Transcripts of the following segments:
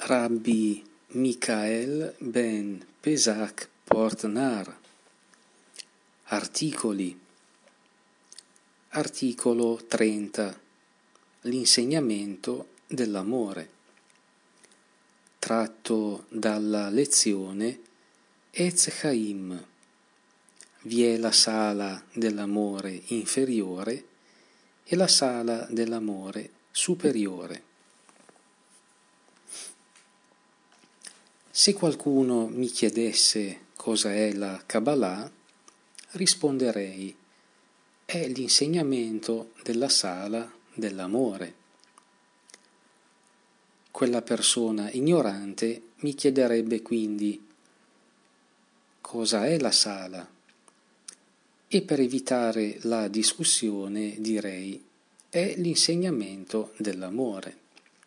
Rabbi Michael ben Pesach Portnar. Articoli. Articolo 30. L'insegnamento dell'amore. Tratto dalla lezione Etz Chaim. Vi è la sala dell'amore inferiore e la sala dell'amore superiore. Se qualcuno mi chiedesse cosa è la Kabbalah, risponderei: è l'insegnamento della sala dell'amore. Quella persona ignorante mi chiederebbe quindi: cosa è la sala? E per evitare la discussione direi: è l'insegnamento dell'amore.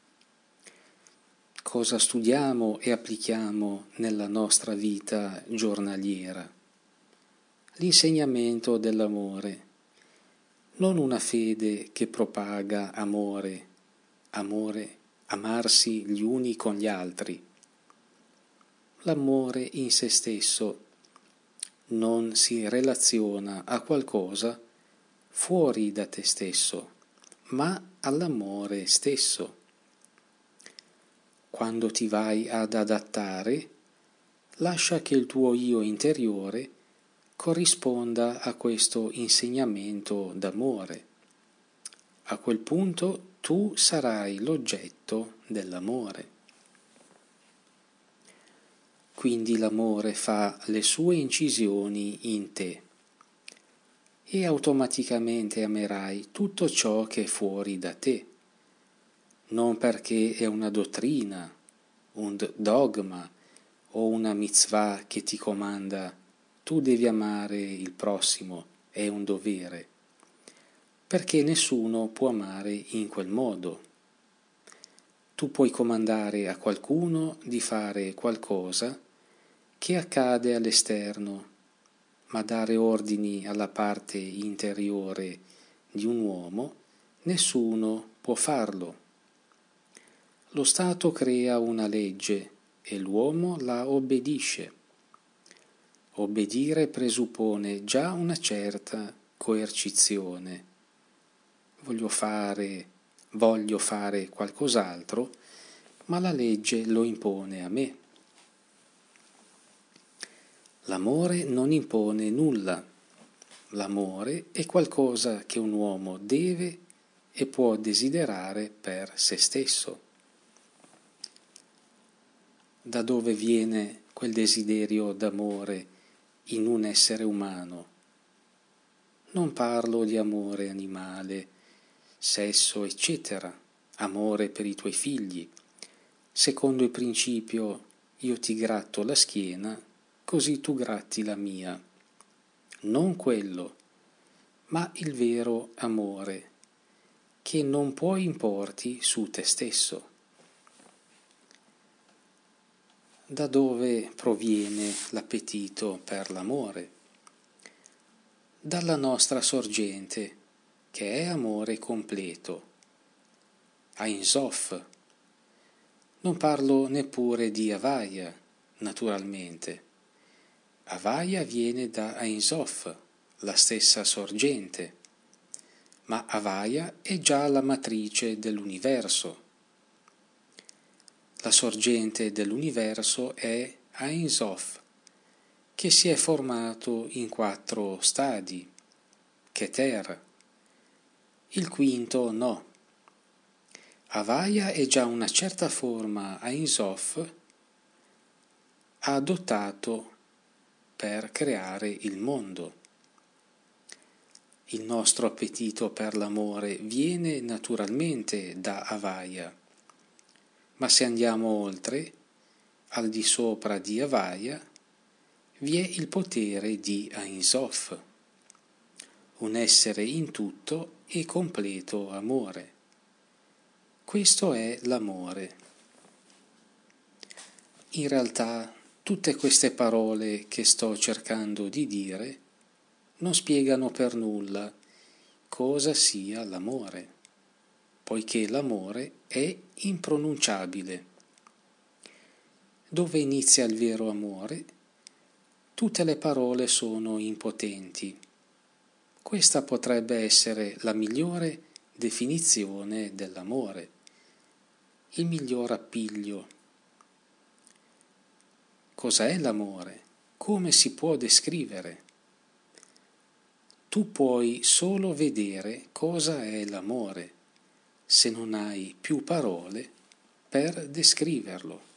Cosa studiamo e applichiamo nella nostra vita giornaliera? L'insegnamento dell'amore, non una fede che propaga amore, amarsi gli uni con gli altri. L'amore in se stesso non si relaziona a qualcosa fuori da te stesso, ma all'amore stesso. Quando ti vai ad adattare, lascia che il tuo io interiore corrisponda a questo insegnamento d'amore. A quel punto tu sarai l'oggetto dell'amore. Quindi l'amore fa le sue incisioni in te e automaticamente amerai tutto ciò che è fuori da te. Non perché è una dottrina, un dogma o una mitzvah che ti comanda tu devi amare il prossimo, è un dovere, perché nessuno può amare in quel modo. Tu puoi comandare a qualcuno di fare qualcosa che accade all'esterno, ma dare ordini alla parte interiore di un uomo nessuno può farlo. Lo Stato crea una legge e l'uomo la obbedisce. Obbedire presuppone già una certa coercizione. Voglio fare qualcos'altro, ma la legge lo impone a me. L'amore non impone nulla. L'amore è qualcosa che un uomo deve e può desiderare per se stesso. Da dove viene quel desiderio d'amore in un essere umano? Non parlo di amore animale, sesso, eccetera, amore per i tuoi figli, secondo il principio io ti gratto la schiena, così tu gratti la mia. Non quello, ma il vero amore, che non può importi su te stesso. Da dove proviene l'appetito per l'amore? Dalla nostra sorgente, che è amore completo, Ein Sof. Non parlo neppure di Havaya, naturalmente. Havaya viene da Ein Sof, la stessa sorgente, ma Havaya è già la matrice dell'universo. La sorgente dell'universo è Ein Sof, che si è formato in 4 stadi, Keter. Il quinto no. Havaya è già una certa forma Ein Sof ha adottato per creare il mondo. Il nostro appetito per l'amore viene naturalmente da Havaya, ma se andiamo oltre, al di sopra di Havaya, vi è il potere di Ein Sof, un essere in tutto e completo amore. Questo è l'amore. In realtà, tutte queste parole che sto cercando di dire non spiegano per nulla cosa sia l'amore, poiché l'amore è impronunciabile. Dove inizia il vero amore? Tutte le parole sono impotenti. Questa potrebbe essere la migliore definizione dell'amore, il miglior appiglio. Cos'è l'amore? Come si può descrivere? Tu puoi solo vedere cosa è l'amore, se non hai più parole per descriverlo.